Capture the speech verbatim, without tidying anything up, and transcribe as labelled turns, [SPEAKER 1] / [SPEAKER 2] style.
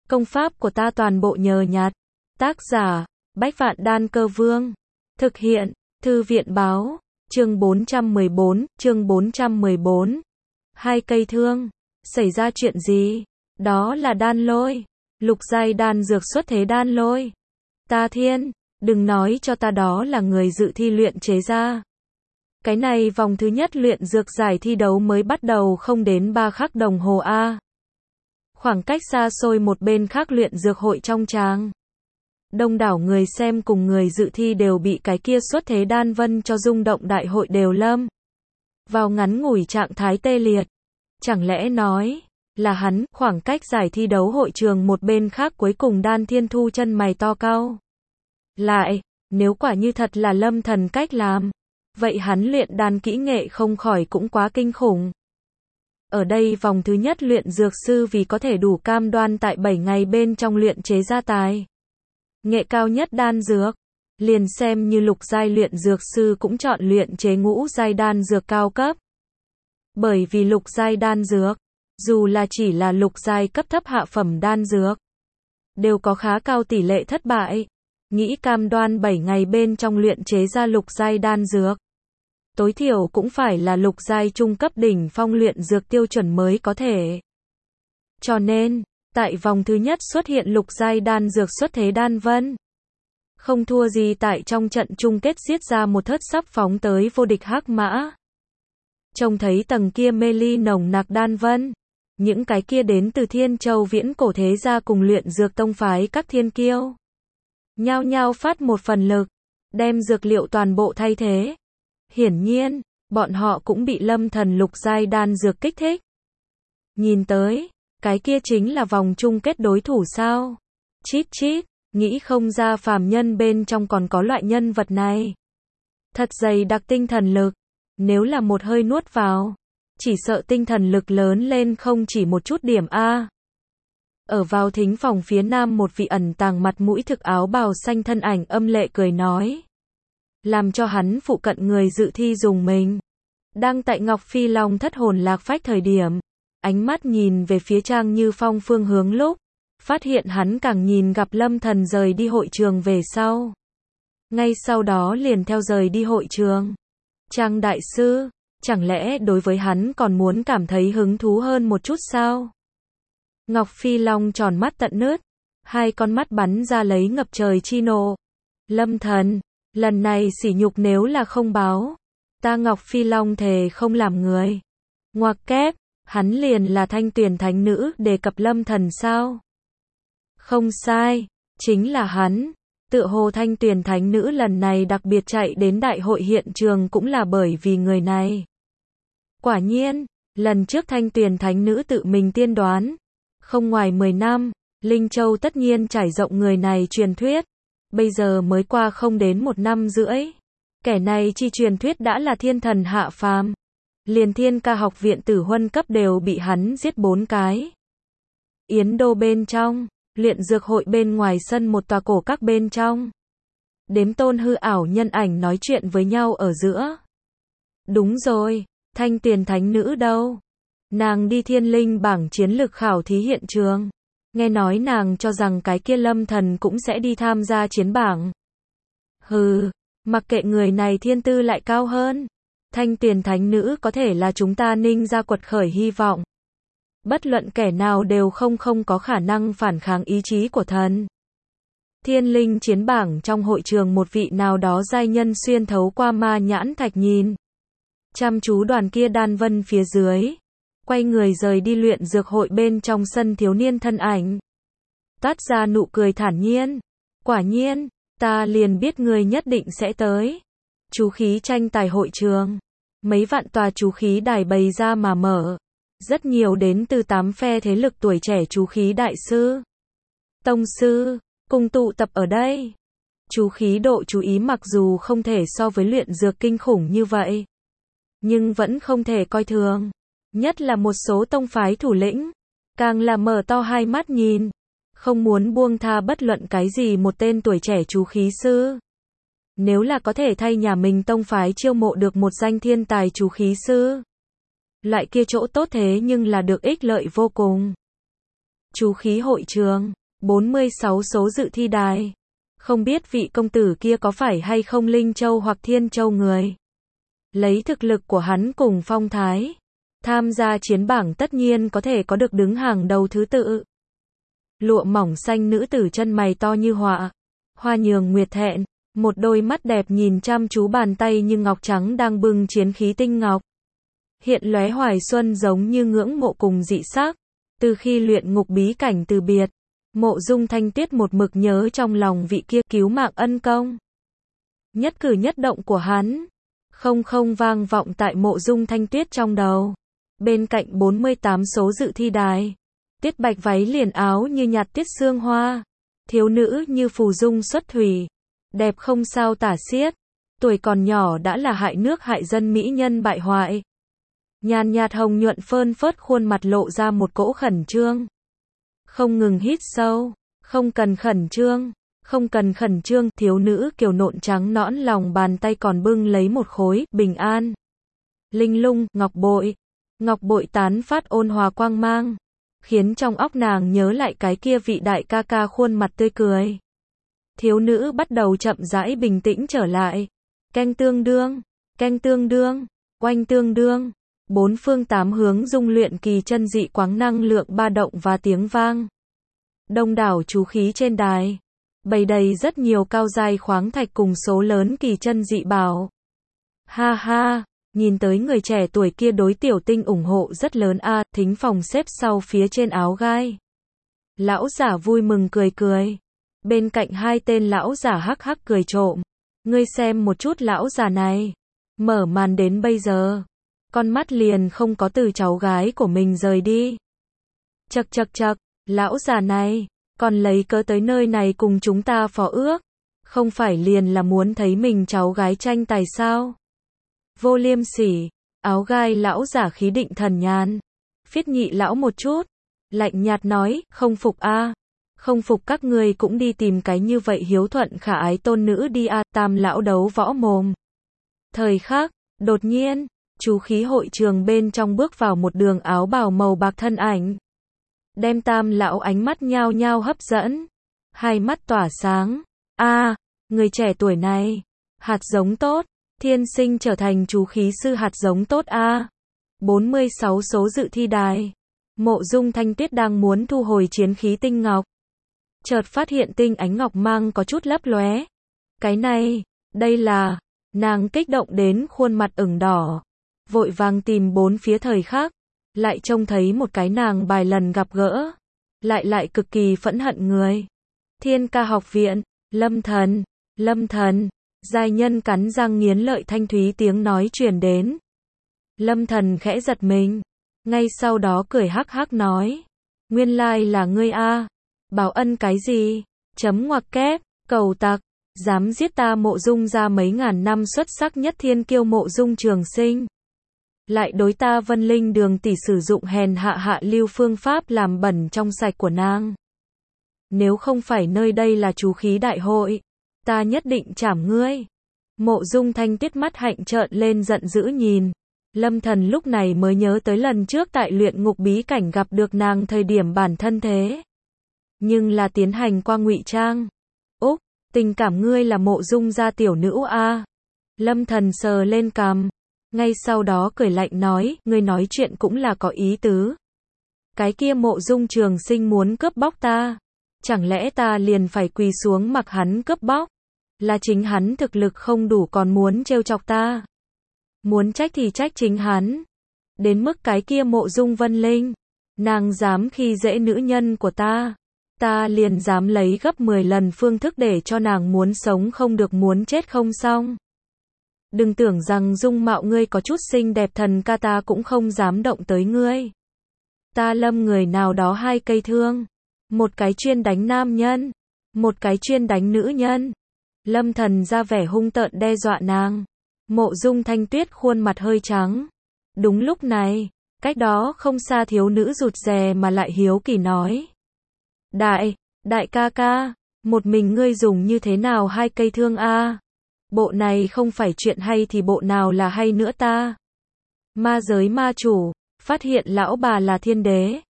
[SPEAKER 1] Công pháp của ta toàn bộ nhờ nhặt. Tác giả, Bách Vạn Đan Cơ Vương. Thực hiện, Thư viện Báo. Chương bốn trăm mười bốn, chương bốn trăm mười bốn. Hai cây thương. Xảy ra chuyện gì? Đó là đan lôi. Lục giai đan dược xuất thế đan lôi. Ta thiên, đừng nói cho ta đó là người dự thi luyện chế ra. Cái này vòng thứ nhất luyện dược giải thi đấu mới bắt đầu không đến ba khắc đồng hồ a. Khoảng cách xa xôi một bên khác luyện dược hội trong tràng. Đông đảo người xem cùng người dự thi đều bị cái kia xuất thế đan vân cho rung động, đại hội đều lâm vào ngắn ngủi trạng thái tê liệt. Chẳng lẽ nói là hắn? Khoảng cách giải thi đấu hội trường một bên khác cuối cùng Đan Thiên Thu chân mày to cau lại, nếu quả như thật là Lâm Thần cách làm, vậy hắn luyện đan kỹ nghệ không khỏi cũng quá kinh khủng. Ở đây vòng thứ nhất luyện dược sư vì có thể đủ cam đoan tại bảy ngày bên trong luyện chế ra tài nghệ cao nhất đan dược, liền xem như lục giai luyện dược sư cũng chọn luyện chế ngũ giai đan dược cao cấp. Bởi vì lục giai đan dược, dù là chỉ là lục giai cấp thấp hạ phẩm đan dược, đều có khá cao tỷ lệ thất bại. Nghĩ cam đoan bảy ngày bên trong luyện chế ra lục giai đan dược, tối thiểu cũng phải là lục giai trung cấp đỉnh phong luyện dược tiêu chuẩn mới có thể. Cho nên, tại vòng thứ nhất xuất hiện lục giai đan dược xuất thế đan vân. Không thua gì tại trong trận chung kết giết ra một thớt sắp phóng tới vô địch hắc mã. Trông thấy tầng kia mê ly nồng nặc đan vân, những cái kia đến từ Thiên Châu viễn cổ thế gia cùng luyện dược tông phái các thiên kiêu nhao nhao phát một phần lực, đem dược liệu toàn bộ thay thế. Hiển nhiên, bọn họ cũng bị Lâm Thần lục giai đan dược kích thích. Nhìn tới, cái kia chính là vòng chung kết đối thủ sao? Chít chít, nghĩ không ra phàm nhân bên trong còn có loại nhân vật này. Thật dày đặc tinh thần lực, nếu là một hơi nuốt vào, chỉ sợ tinh thần lực lớn lên không chỉ một chút điểm a. Ở vào thính phòng phía nam một vị ẩn tàng mặt mũi thực áo bào xanh thân ảnh âm lệ cười nói, làm cho hắn phụ cận người dự thi dùng mình. Đang tại Ngọc Phi Long thất hồn lạc phách thời điểm, ánh mắt nhìn về phía Trang Như Phong phương hướng lúc, phát hiện hắn càng nhìn gặp Lâm Thần rời đi hội trường về sau. Ngay sau đó liền theo rời đi hội trường. Trang đại sư, chẳng lẽ đối với hắn còn muốn cảm thấy hứng thú hơn một chút sao? Ngọc Phi Long tròn mắt tận nứt, hai con mắt bắn ra lấy ngập trời chi nộ. Lâm Thần, lần này sỉ nhục nếu là không báo, ta Ngọc Phi Long thề không làm người. Ngoặc kép, hắn liền là Thanh Tuyền thánh nữ đề cập Lâm Thần sao? Không sai, chính là hắn. Tựa hồ Thanh Tuyền thánh nữ lần này đặc biệt chạy đến đại hội hiện trường cũng là bởi vì người này. Quả nhiên, lần trước Thanh Tuyền thánh nữ tự mình tiên đoán, không ngoài mười năm, Linh Châu tất nhiên trải rộng người này truyền thuyết. Bây giờ mới qua không đến một năm rưỡi, kẻ này chi truyền thuyết đã là thiên thần hạ phàm. Liền Thiên Ca học viện tử huân cấp đều bị hắn giết bốn cái. Yến Đô bên trong, luyện dược hội bên ngoài sân một tòa cổ các bên trong, đếm tôn hư ảo nhân ảnh nói chuyện với nhau ở giữa. Đúng rồi, Thanh Tuyền thánh nữ đâu? Nàng đi thiên linh bảng chiến lực khảo thí hiện trường. Nghe nói nàng cho rằng cái kia Lâm Thần cũng sẽ đi tham gia chiến bảng. Hừ, mặc kệ người này thiên tư lại cao hơn, Thanh Tuyền thánh nữ có thể là chúng ta Ninh gia quật khởi hy vọng. Bất luận kẻ nào đều không không có khả năng phản kháng ý chí của thần. Thiên linh chiến bảng trong hội trường một vị nào đó giai nhân xuyên thấu qua ma nhãn thạch nhìn chăm chú đoàn kia đan vân phía dưới, quay người rời đi luyện dược hội bên trong sân thiếu niên thân ảnh. Toát ra nụ cười thản nhiên. Quả nhiên, ta liền biết người nhất định sẽ tới. Chú khí tranh tài hội trường. Mấy vạn tòa chú khí đài bày ra mà mở. Rất nhiều đến từ tám phe thế lực tuổi trẻ chú khí đại sư, tông sư, cùng tụ tập ở đây. Chú khí độ chú ý mặc dù không thể so với luyện dược kinh khủng như vậy, nhưng vẫn không thể coi thường. Nhất là một số tông phái thủ lĩnh, càng là mở to hai mắt nhìn, không muốn buông tha bất luận cái gì một tên tuổi trẻ chú khí sư. Nếu là có thể thay nhà mình tông phái chiêu mộ được một danh thiên tài chú khí sư, loại kia chỗ tốt thế nhưng là được ích lợi vô cùng. Chú khí hội trường, bốn mươi sáu số dự thi đài. Không biết vị công tử kia có phải hay không Linh Châu hoặc Thiên Châu người. Lấy thực lực của hắn cùng phong thái, tham gia chiến bảng tất nhiên có thể có được đứng hàng đầu thứ tự. Lụa mỏng xanh nữ tử chân mày to như họa, hoa nhường nguyệt thẹn, một đôi mắt đẹp nhìn chăm chú bàn tay như ngọc trắng đang bưng chiến khí tinh ngọc. Hiện lóe hoài xuân giống như ngưỡng mộ cùng dị sắc. Từ khi luyện ngục bí cảnh từ biệt, Mộ Dung Thanh Tuyết một mực nhớ trong lòng vị kia cứu mạng ân công. Nhất cử nhất động của hắn, không không vang vọng tại Mộ Dung Thanh Tuyết trong đầu. Bên cạnh bốn mươi tám số dự thi đài, Tuyết Bạch váy liền áo như nhạt tiết sương hoa, thiếu nữ như phù dung xuất thủy, đẹp không sao tả xiết, tuổi còn nhỏ đã là hại nước hại dân mỹ nhân bại hoại. Nhàn nhạt hồng nhuận phơn phớt khuôn mặt lộ ra một cỗ khẩn trương. Không ngừng hít sâu, không cần khẩn trương, không cần khẩn trương, thiếu nữ kiều nộn trắng nõn lòng bàn tay còn bưng lấy một khối bình an. Linh lung, ngọc bội, ngọc bội tán phát ôn hòa quang mang, khiến trong óc nàng nhớ lại cái kia vị đại ca ca khuôn mặt tươi cười. Thiếu nữ bắt đầu chậm rãi bình tĩnh trở lại. Canh tương đương, canh tương đương, oanh tương đương. Bốn phương tám hướng dung luyện kỳ chân dị quáng năng lượng ba động và tiếng vang. Đông đảo chú khí trên đài, bày đầy rất nhiều cao giai khoáng thạch cùng số lớn kỳ chân dị bảo. Ha ha, nhìn tới người trẻ tuổi kia đối tiểu tinh ủng hộ rất lớn a, à, thính phòng xếp sau phía trên áo gai. Lão giả vui mừng cười cười. Bên cạnh hai tên lão giả hắc hắc cười trộm. Ngươi xem một chút lão giả này, mở màn đến bây giờ, con mắt liền không có từ cháu gái của mình rời đi. Chậc chậc chậc, lão già này, còn lấy cớ tới nơi này cùng chúng ta phó ước, không phải liền là muốn thấy mình cháu gái tranh tài sao? Vô liêm sỉ, áo gai lão giả khí định thần nhàn, phiết nhị lão một chút, lạnh nhạt nói, không phục a, à. Không phục các ngươi cũng đi tìm cái như vậy hiếu thuận khả ái tôn nữ đi a, à. Tam lão đấu võ mồm. Thời khắc, đột nhiên, chú khí hội trường bên trong bước vào một đường áo bào màu bạc thân ảnh. Đem tam lão ánh mắt nhao nhao hấp dẫn. Hai mắt tỏa sáng. A, à, người trẻ tuổi này, hạt giống tốt, thiên sinh trở thành chú khí sư hạt giống tốt a. À. bốn mươi sáu số dự thi đài. Mộ Dung Thanh Tuyết đang muốn thu hồi chiến khí tinh ngọc. Chợt phát hiện tinh ánh ngọc mang có chút lấp lóe. Cái này, đây là, nàng kích động đến khuôn mặt ửng đỏ. Vội vàng tìm bốn phía thời khắc, lại trông thấy một cái nàng vài lần gặp gỡ, lại lại cực kỳ phẫn hận người. Thiên Ca học viện, Lâm Thần, Lâm Thần, giai nhân cắn răng nghiến lợi thanh thúy tiếng nói truyền đến. Lâm Thần khẽ giật mình, ngay sau đó cười hắc hắc nói, nguyên lai là ngươi a, báo ân cái gì, chấm ngoặc kép, cầu tặc, dám giết ta Mộ Dung ra mấy ngàn năm xuất sắc nhất thiên kiêu Mộ Dung Trường Sinh. Lại đối ta Vân Linh Đường tỷ sử dụng hèn hạ hạ lưu phương pháp làm bẩn trong sạch của nàng. Nếu không phải nơi đây là chú khí đại hội, ta nhất định trảm ngươi. Mộ Dung Thanh Tuyết mắt hạnh trợn lên giận dữ nhìn. Lâm Thần lúc này mới nhớ tới lần trước tại luyện ngục bí cảnh gặp được nàng thời điểm bản thân thế. Nhưng là tiến hành qua ngụy trang. Úc, tình cảm ngươi là Mộ Dung gia tiểu nữ a. À. Lâm Thần sờ lên cằm. Ngay sau đó cười lạnh nói, ngươi nói chuyện cũng là có ý tứ. Cái kia Mộ Dung Trường Sinh muốn cướp bóc ta, chẳng lẽ ta liền phải quỳ xuống mặc hắn cướp bóc? Là chính hắn thực lực không đủ còn muốn trêu chọc ta. Muốn trách thì trách chính hắn. Đến mức cái kia Mộ Dung Vân Linh, nàng dám khi dễ nữ nhân của ta, ta liền dám lấy gấp mười lần phương thức để cho nàng muốn sống không được muốn chết không xong. Đừng tưởng rằng dung mạo ngươi có chút xinh đẹp thần ca ta cũng không dám động tới ngươi. Ta Lâm người nào đó hai cây thương. Một cái chuyên đánh nam nhân, một cái chuyên đánh nữ nhân. Lâm Thần ra vẻ hung tợn đe dọa nàng. Mộ Dung Thanh Tuyết khuôn mặt hơi trắng. Đúng lúc này, cách đó không xa thiếu nữ rụt rè mà lại hiếu kỳ nói. Đại, đại ca ca, một mình ngươi dùng như thế nào hai cây thương a? Bộ này không phải chuyện hay thì bộ nào là hay nữa ta? Ma giới ma chủ, phát hiện lão bà là thiên đế.